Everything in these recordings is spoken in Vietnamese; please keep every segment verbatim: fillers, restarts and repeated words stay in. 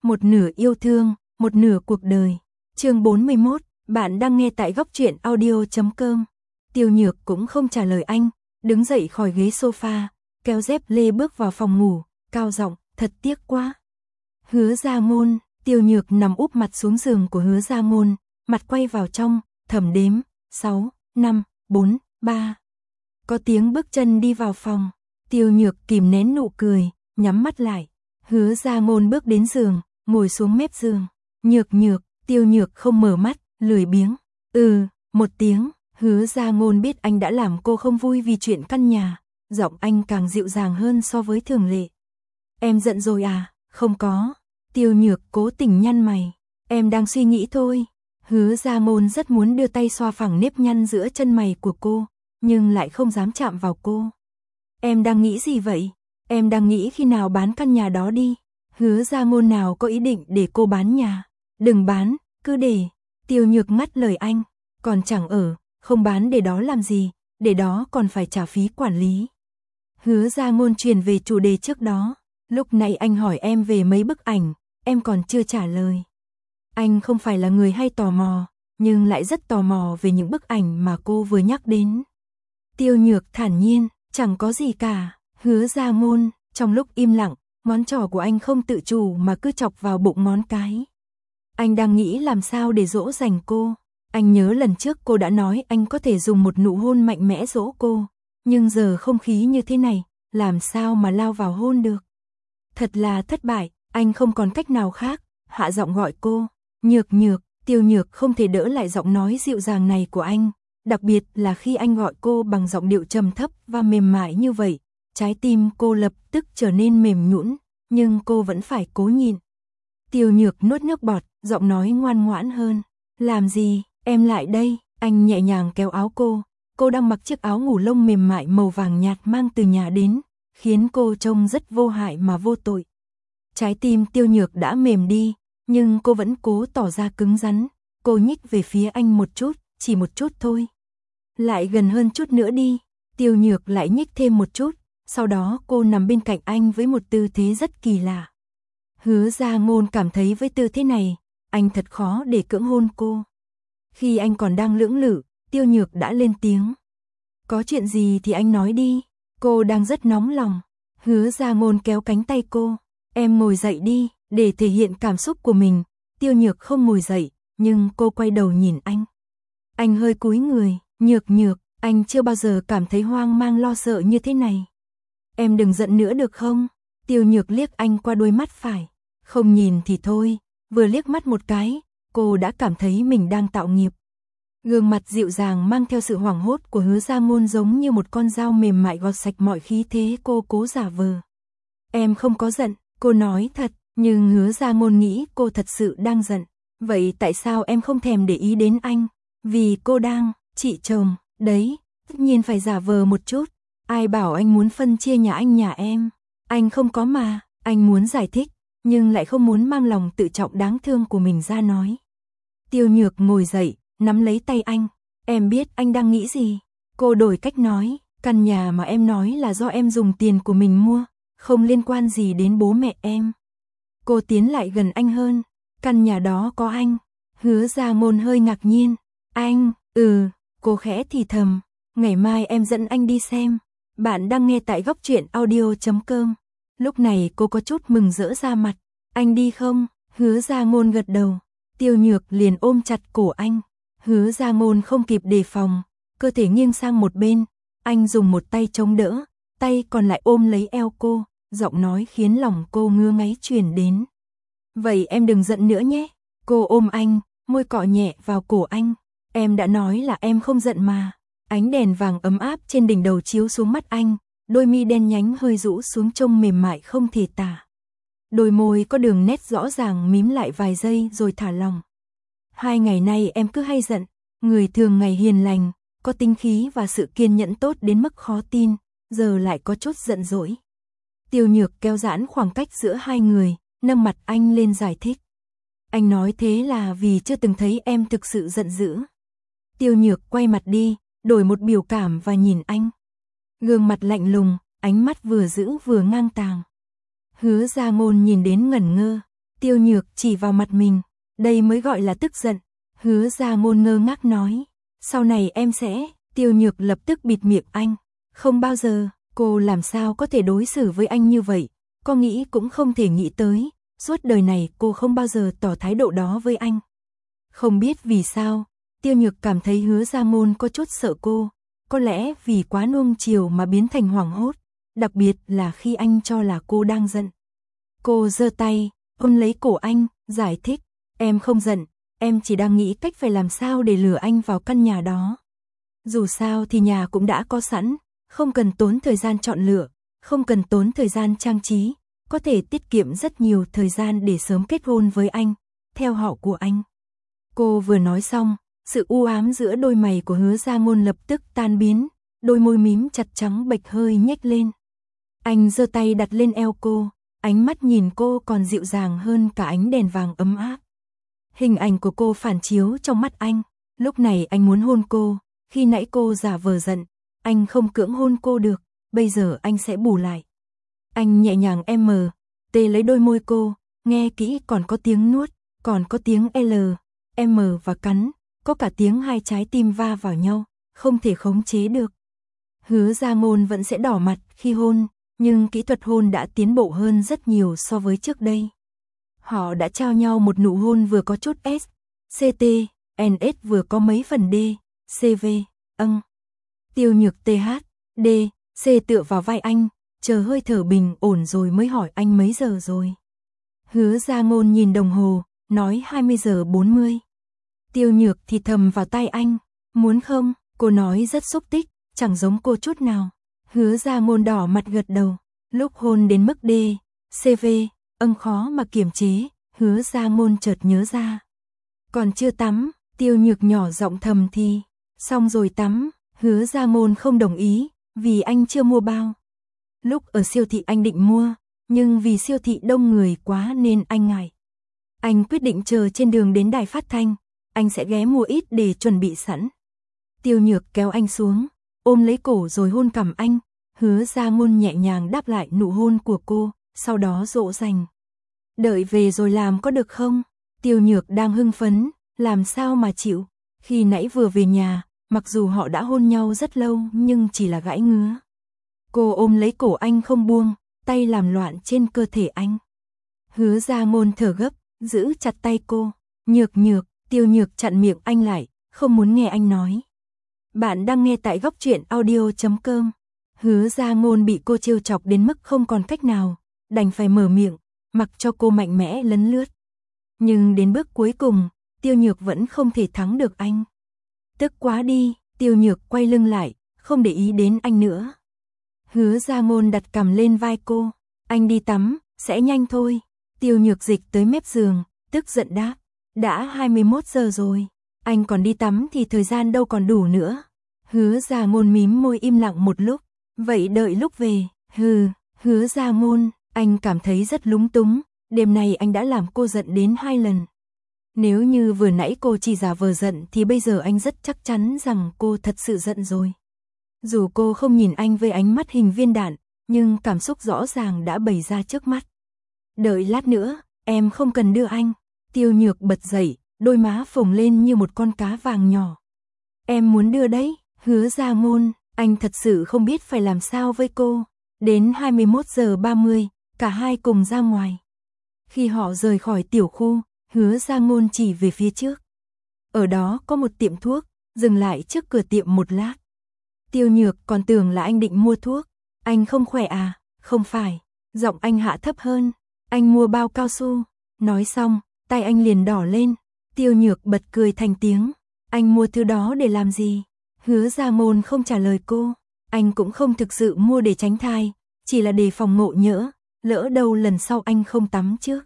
một nửa yêu thương, một nửa cuộc đời. Chương bốn mươi mốt, bạn đang nghe tại góc truyện audio chấm com. Tiêu Nhược cũng không trả lời anh, đứng dậy khỏi ghế sofa, kéo dép lê bước vào phòng ngủ, cao giọng, thật tiếc quá. Hứa Gia Ngôn, Tiêu Nhược nằm úp mặt xuống giường của Hứa Gia Ngôn, mặt quay vào trong, thầm đếm, sáu, năm, bốn, ba. Có tiếng bước chân đi vào phòng, Tiêu Nhược kìm nén nụ cười, nhắm mắt lại. Hứa Gia Ngôn bước đến giường, ngồi xuống mép giường. Nhược nhược, Tiêu Nhược không mở mắt, lười biếng. Ừ, một tiếng, Hứa Gia Ngôn biết anh đã làm cô không vui vì chuyện căn nhà. Giọng anh càng dịu dàng hơn so với thường lệ. Em giận rồi à? Không có. Tiêu Nhược cố tình nhăn mày. Em đang suy nghĩ thôi. Hứa Gia Ngôn rất muốn đưa tay xoa phẳng nếp nhăn giữa chân mày của cô, nhưng lại không dám chạm vào cô. Em đang nghĩ gì vậy? Em đang nghĩ khi nào bán căn nhà đó đi. Hứa Gia Ngôn nào có ý định để cô bán nhà. Đừng bán, cứ để. Tiêu Nhược ngắt lời anh. Còn chẳng ở, không bán để đó làm gì, để đó còn phải trả phí quản lý. Hứa Gia Ngôn truyền về chủ đề trước đó. Lúc này anh hỏi em về mấy bức ảnh, em còn chưa trả lời. Anh không phải là người hay tò mò, nhưng lại rất tò mò về những bức ảnh mà cô vừa nhắc đến. Tiêu Nhược thản nhiên, chẳng có gì cả. Hứa Gia Ngôn, trong lúc im lặng, ngón trỏ của anh không tự chủ mà cứ chọc vào bụng ngón cái. Anh đang nghĩ làm sao để dỗ dành cô. Anh nhớ lần trước cô đã nói anh có thể dùng một nụ hôn mạnh mẽ dỗ cô, nhưng giờ không khí như thế này, làm sao mà lao vào hôn được. Thật là thất bại, anh không còn cách nào khác, hạ giọng gọi cô. Nhược nhược, Tiêu Nhược không thể đỡ lại giọng nói dịu dàng này của anh, đặc biệt là khi anh gọi cô bằng giọng điệu trầm thấp và mềm mại như vậy. Trái tim cô lập tức trở nên mềm nhũn, nhưng cô vẫn phải cố nhịn. Tiêu Nhược nuốt nước bọt, giọng nói ngoan ngoãn hơn. Làm gì, em lại đây. Anh nhẹ nhàng kéo áo cô. Cô đang mặc chiếc áo ngủ lông mềm mại màu vàng nhạt mang từ nhà đến, khiến cô trông rất vô hại mà vô tội. Trái tim Tiêu Nhược đã mềm đi, nhưng cô vẫn cố tỏ ra cứng rắn. Cô nhích về phía anh một chút, chỉ một chút thôi. Lại gần hơn chút nữa đi. Tiêu Nhược lại nhích thêm một chút. Sau đó cô nằm bên cạnh anh với một tư thế rất kỳ lạ. Hứa Gia Ngôn cảm thấy với tư thế này, anh thật khó để cưỡng hôn cô. Khi anh còn đang lưỡng lự, Tiêu Nhược đã lên tiếng. Có chuyện gì thì anh nói đi, cô đang rất nóng lòng. Hứa Gia Ngôn kéo cánh tay cô. Em ngồi dậy đi, để thể hiện cảm xúc của mình. Tiêu Nhược không ngồi dậy, nhưng cô quay đầu nhìn anh. Anh hơi cúi người, Nhược Nhược, anh chưa bao giờ cảm thấy hoang mang lo sợ như thế này. Em đừng giận nữa được không? Tiêu Nhược liếc anh qua đôi mắt phải. Không nhìn thì thôi, vừa liếc mắt một cái, cô đã cảm thấy mình đang tạo nghiệp. Gương mặt dịu dàng mang theo sự hoảng hốt của Hứa Gia Ngôn giống như một con dao mềm mại gọt sạch mọi khí thế cô cố giả vờ. Em không có giận, cô nói thật, nhưng Hứa Gia Ngôn nghĩ cô thật sự đang giận. Vậy tại sao em không thèm để ý đến anh? Vì cô đang, chị chồng, đấy, tất nhiên phải giả vờ một chút. Ai bảo anh muốn phân chia nhà anh nhà em? Anh không có mà, anh muốn giải thích, nhưng lại không muốn mang lòng tự trọng đáng thương của mình ra nói. Tiêu Nhược ngồi dậy, nắm lấy tay anh. Em biết anh đang nghĩ gì. Cô đổi cách nói, căn nhà mà em nói là do em dùng tiền của mình mua, không liên quan gì đến bố mẹ em. Cô tiến lại gần anh hơn. Căn nhà đó có anh. Hứa Gia Ngôn hơi ngạc nhiên. Anh, ừ, cô khẽ thì thầm. Ngày mai em dẫn anh đi xem. Bạn đang nghe tại góc truyện audio chấm com. Lúc này cô có chút mừng rỡ ra mặt. Anh đi không? Hứa Gia Ngôn gật đầu. Tiêu Nhược liền ôm chặt cổ anh. Hứa Gia Ngôn không kịp đề phòng, cơ thể nghiêng sang một bên. Anh dùng một tay chống đỡ, tay còn lại ôm lấy eo cô. Giọng nói khiến lòng cô ngứa ngáy truyền đến. Vậy em đừng giận nữa nhé. Cô ôm anh, môi cọ nhẹ vào cổ anh. Em đã nói là em không giận mà. Ánh đèn vàng ấm áp trên đỉnh đầu chiếu xuống mắt anh, đôi mi đen nhánh hơi rũ xuống trông mềm mại không thể tả. Đôi môi có đường nét rõ ràng mím lại vài giây rồi thả lỏng. Hai ngày nay em cứ hay giận, người thường ngày hiền lành, có tính khí và sự kiên nhẫn tốt đến mức khó tin, giờ lại có chút giận dỗi. Tiêu Nhược kéo giãn khoảng cách giữa hai người, nâng mặt anh lên giải thích. Anh nói thế là vì chưa từng thấy em thực sự giận dữ. Tiêu Nhược quay mặt đi, đổi một biểu cảm và nhìn anh. Gương mặt lạnh lùng, ánh mắt vừa dữ vừa ngang tàng. Hứa Gia Ngôn nhìn đến ngẩn ngơ. Tiêu Nhược chỉ vào mặt mình, đây mới gọi là tức giận. Hứa Gia Ngôn ngơ ngác nói, sau này em sẽ, Tiêu Nhược lập tức bịt miệng anh, không bao giờ, cô làm sao có thể đối xử với anh như vậy, có nghĩ cũng không thể nghĩ tới, suốt đời này cô không bao giờ tỏ thái độ đó với anh. Không biết vì sao, Tiêu Nhược cảm thấy Hứa Gia Ngôn có chút sợ cô, có lẽ vì quá nuông chiều mà biến thành hoảng hốt, đặc biệt là khi anh cho là cô đang giận. Cô giơ tay, ôm lấy cổ anh, giải thích, em không giận, em chỉ đang nghĩ cách phải làm sao để lừa anh vào căn nhà đó. Dù sao thì nhà cũng đã có sẵn, không cần tốn thời gian chọn lựa, không cần tốn thời gian trang trí, có thể tiết kiệm rất nhiều thời gian để sớm kết hôn với anh, theo họ của anh. Cô vừa nói xong, sự u ám giữa đôi mày của Hứa Gia Ngôn lập tức tan biến, đôi môi mím chặt trắng bệch hơi nhếch lên. Anh giơ tay đặt lên eo cô, ánh mắt nhìn cô còn dịu dàng hơn cả ánh đèn vàng ấm áp. Hình ảnh của cô phản chiếu trong mắt anh, lúc này anh muốn hôn cô, khi nãy cô giả vờ giận, anh không cưỡng hôn cô được, bây giờ anh sẽ bù lại. Anh nhẹ nhàng M, T lấy đôi môi cô, nghe kỹ còn có tiếng nuốt, còn có tiếng L, M và cắn, có cả tiếng hai trái tim va vào nhau, không thể khống chế được. Hứa Gia Ngôn vẫn sẽ đỏ mặt khi hôn, nhưng kỹ thuật hôn đã tiến bộ hơn rất nhiều so với trước đây. Họ đã trao nhau một nụ hôn vừa có chút S, C T, N S vừa có mấy phần D, C V, âng. Tiêu Nhược T H, D, C tựa vào vai anh, chờ hơi thở bình ổn rồi mới hỏi anh mấy giờ rồi. Hứa Gia Ngôn nhìn đồng hồ, nói hai mươi giờ bốn mươi. Tiêu Nhược thì thầm vào tai anh, muốn không, cô nói rất xúc tích, chẳng giống cô chút nào. Hứa Gia Ngôn đỏ mặt gật đầu, lúc hôn đến mức D, C V, âng khó mà kiềm chế, Hứa Gia Ngôn chợt nhớ ra. Còn chưa tắm, Tiêu Nhược nhỏ giọng thầm thì, xong rồi tắm, Hứa Gia Ngôn không đồng ý, vì anh chưa mua bao. Lúc ở siêu thị anh định mua, nhưng vì siêu thị đông người quá nên anh ngại. Anh quyết định chờ trên đường đến đài phát thanh, anh sẽ ghé mua ít để chuẩn bị sẵn. Tiêu Nhược kéo anh xuống, ôm lấy cổ rồi hôn cằm anh, Hứa Gia Ngôn nhẹ nhàng đáp lại nụ hôn của cô, sau đó dỗ dành. Đợi về rồi làm có được không? Tiêu Nhược đang hưng phấn, làm sao mà chịu, khi nãy vừa về nhà, mặc dù họ đã hôn nhau rất lâu nhưng chỉ là gãi ngứa. Cô ôm lấy cổ anh không buông, tay làm loạn trên cơ thể anh. Hứa Gia Ngôn thở gấp, giữ chặt tay cô, Nhược Nhược, Tiêu Nhược chặn miệng anh lại, không muốn nghe anh nói. Bạn đang nghe tại góc truyện audio chấm com. Hứa Gia Ngôn bị cô trêu chọc đến mức không còn cách nào, đành phải mở miệng, mặc cho cô mạnh mẽ lấn lướt. Nhưng đến bước cuối cùng, Tiêu Nhược vẫn không thể thắng được anh. Tức quá đi, Tiêu Nhược quay lưng lại, không để ý đến anh nữa. Hứa Gia Ngôn đặt cằm lên vai cô, anh đi tắm, sẽ nhanh thôi. Tiêu Nhược dịch tới mép giường, tức giận đáp, đã hai mươi mốt giờ rồi, anh còn đi tắm thì thời gian đâu còn đủ nữa. Hứa Gia Ngôn mím môi im lặng một lúc, vậy đợi lúc về, hừ, Hứa Gia Ngôn, anh cảm thấy rất lúng túng, đêm nay anh đã làm cô giận đến hai lần. Nếu như vừa nãy cô chỉ giả vờ giận thì bây giờ anh rất chắc chắn rằng cô thật sự giận rồi. Dù cô không nhìn anh với ánh mắt hình viên đạn, nhưng cảm xúc rõ ràng đã bày ra trước mắt. Đợi lát nữa, em không cần đưa anh. Tiêu Nhược bật dậy, đôi má phồng lên như một con cá vàng nhỏ. Em muốn đưa đấy, Hứa Gia Ngôn, anh thật sự không biết phải làm sao với cô. Đến hai mươi mốt giờ ba mươi, cả hai cùng ra ngoài. Khi họ rời khỏi tiểu khu, Hứa Gia Ngôn chỉ về phía trước. Ở đó có một tiệm thuốc, dừng lại trước cửa tiệm một lát. Tiêu Nhược còn tưởng là anh định mua thuốc. Anh không khỏe à? Không phải. Giọng anh hạ thấp hơn. Anh mua bao cao su. Nói xong, tay anh liền đỏ lên. Tiêu Nhược bật cười thành tiếng. Anh mua thứ đó để làm gì? Hứa Gia Ngôn không trả lời cô. Anh cũng không thực sự mua để tránh thai, chỉ là để phòng ngộ nhỡ, lỡ đâu lần sau anh không tắm trước.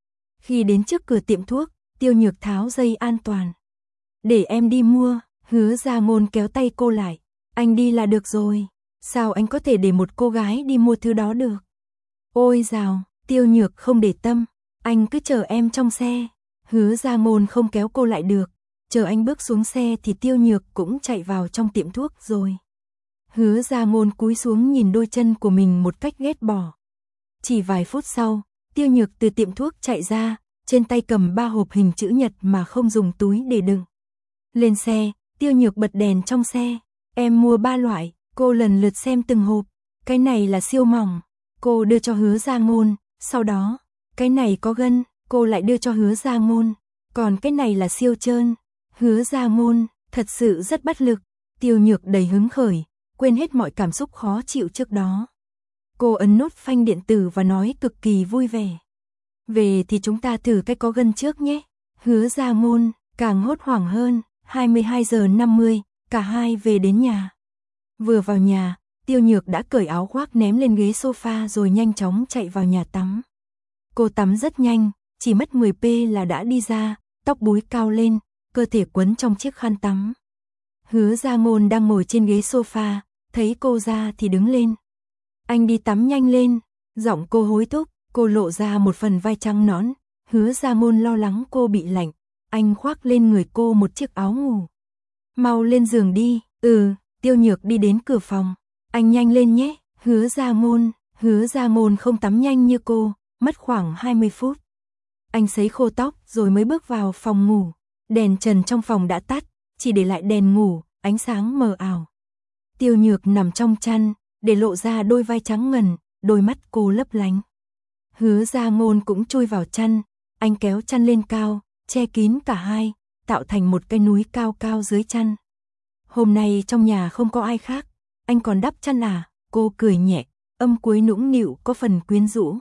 Khi đến trước cửa tiệm thuốc, Tiêu Nhược tháo dây an toàn. Để em đi mua, Hứa Gia Ngôn kéo tay cô lại. Anh đi là được rồi, sao anh có thể để một cô gái đi mua thứ đó được? Ôi dào, Tiêu Nhược không để tâm, anh cứ chờ em trong xe. Hứa Gia Ngôn không kéo cô lại được, chờ anh bước xuống xe thì Tiêu Nhược cũng chạy vào trong tiệm thuốc rồi. Hứa Gia Ngôn cúi xuống nhìn đôi chân của mình một cách ghét bỏ. Chỉ vài phút sau, Tiêu Nhược từ tiệm thuốc chạy ra, trên tay cầm ba hộp hình chữ nhật mà không dùng túi để đựng. Lên xe, Tiêu Nhược bật đèn trong xe. Em mua ba loại, cô lần lượt xem từng hộp. Cái này là siêu mỏng, cô đưa cho Hứa Gia Ngôn, sau đó, cái này có gân, cô lại đưa cho Hứa Gia Ngôn, còn cái này là siêu trơn. Hứa Gia Ngôn, thật sự rất bất lực. Tiêu Nhược đầy hứng khởi, quên hết mọi cảm xúc khó chịu trước đó. Cô ấn nút phanh điện tử và nói cực kỳ vui vẻ. Về thì chúng ta thử cái có gân trước nhé. Hứa Gia Ngôn, càng hốt hoảng hơn. hai mươi hai giờ năm mươi, cả hai về đến nhà. Vừa vào nhà, Tiêu Nhược đã cởi áo khoác ném lên ghế sofa rồi nhanh chóng chạy vào nhà tắm. Cô tắm rất nhanh, chỉ mất mười phút là đã đi ra, tóc búi cao lên, cơ thể quấn trong chiếc khăn tắm. Hứa Gia Ngôn đang ngồi trên ghế sofa, thấy cô ra thì đứng lên. Anh đi tắm nhanh lên, giọng cô hối thúc, cô lộ ra một phần vai trắng nõn. Hứa Gia Ngôn lo lắng cô bị lạnh, anh khoác lên người cô một chiếc áo ngủ. Mau lên giường đi. Ừ. Tiêu Nhược đi đến cửa phòng. Anh nhanh lên nhé. Hứa Gia Ngôn. Hứa Gia Ngôn không tắm nhanh như cô, mất khoảng hai mươi phút. Anh sấy khô tóc rồi mới bước vào phòng ngủ. Đèn trần trong phòng đã tắt, chỉ để lại đèn ngủ, ánh sáng mờ ảo. Tiêu Nhược nằm trong chăn, để lộ ra đôi vai trắng ngần, đôi mắt cô lấp lánh. Hứa Gia Ngôn cũng chui vào chăn, anh kéo chăn lên cao, che kín cả hai, tạo thành một cái núi cao cao dưới chăn. Hôm nay trong nhà không có ai khác, anh còn đắp chăn à? Cô cười nhẹ, âm cuối nũng nịu có phần quyến rũ.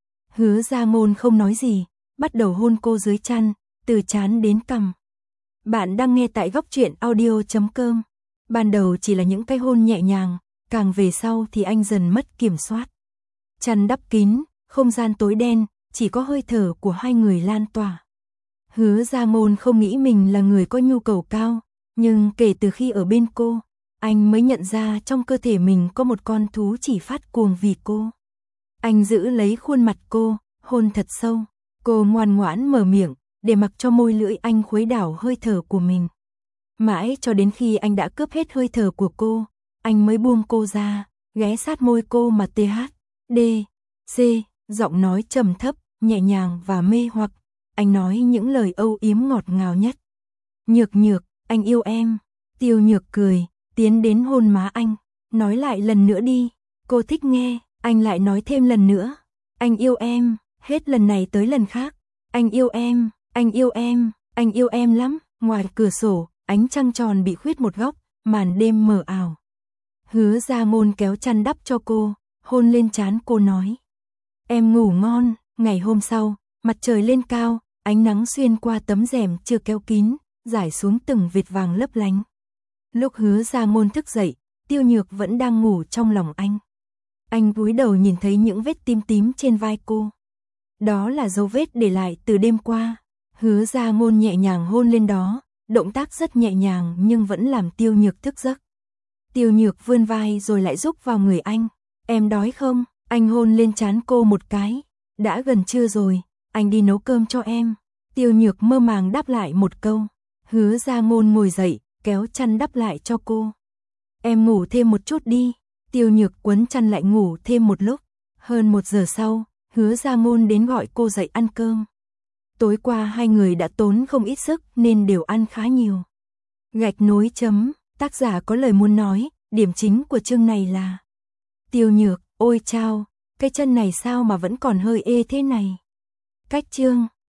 Hứa Gia Ngôn không nói gì, bắt đầu hôn cô dưới chăn, từ trán đến cằm. Bạn đang nghe tại góc truyện audio chấm com. Ban đầu chỉ là những cái hôn nhẹ nhàng, càng về sau thì anh dần mất kiểm soát. Chăn đắp kín, không gian tối đen, chỉ có hơi thở của hai người lan tỏa. Hứa Gia Ngôn không nghĩ mình là người có nhu cầu cao, nhưng kể từ khi ở bên cô, anh mới nhận ra trong cơ thể mình có một con thú chỉ phát cuồng vì cô. Anh giữ lấy khuôn mặt cô, hôn thật sâu. Cô ngoan ngoãn mở miệng, để mặc cho môi lưỡi anh khuấy đảo hơi thở của mình. Mãi cho đến khi anh đã cướp hết hơi thở của cô, anh mới buông cô ra, ghé sát môi cô mà tê hát, đê, xê, giọng nói trầm thấp, nhẹ nhàng và mê hoặc. Anh nói những lời âu yếm ngọt ngào nhất. Nhược Nhược, anh yêu em. Tiêu Nhược cười, tiến đến hôn má anh. Nói lại lần nữa đi. Cô thích nghe. Anh lại nói thêm lần nữa. Anh yêu em, hết lần này tới lần khác. Anh yêu em, anh yêu em, anh yêu em lắm. Ngoài cửa sổ, ánh trăng tròn bị khuyết một góc, màn đêm mờ ảo. Hứa Gia Ngôn kéo chăn đắp cho cô, hôn lên trán cô nói. Em ngủ ngon. Ngày hôm sau, mặt trời lên cao, ánh nắng xuyên qua tấm rèm chưa kéo kín, rải xuống từng vệt vàng lấp lánh. Lúc Hứa Gia Ngôn thức dậy, Tiêu Nhược vẫn đang ngủ trong lòng anh. Anh cúi đầu nhìn thấy những vết tím tím trên vai cô. Đó là dấu vết để lại từ đêm qua. Hứa Gia Ngôn nhẹ nhàng hôn lên đó, động tác rất nhẹ nhàng nhưng vẫn làm Tiêu Nhược thức giấc. Tiêu Nhược vươn vai rồi lại rúc vào người anh. Em đói không? Anh hôn lên trán cô một cái. Đã gần trưa rồi, anh đi nấu cơm cho em. Tiêu Nhược mơ màng đáp lại một câu. Hứa Gia Ngôn ngồi dậy, kéo chăn đắp lại cho cô. Em ngủ thêm một chút đi. Tiêu Nhược quấn chăn lại ngủ thêm một lúc. Hơn một giờ sau, Hứa Gia Ngôn đến gọi cô dậy ăn cơm. Tối qua hai người đã tốn không ít sức nên đều ăn khá nhiều. Gạch nối chấm, tác giả có lời muốn nói, điểm chính của chương này là Tiêu Nhược, ôi chao, cái chân này sao mà vẫn còn hơi ê thế này. Cách chương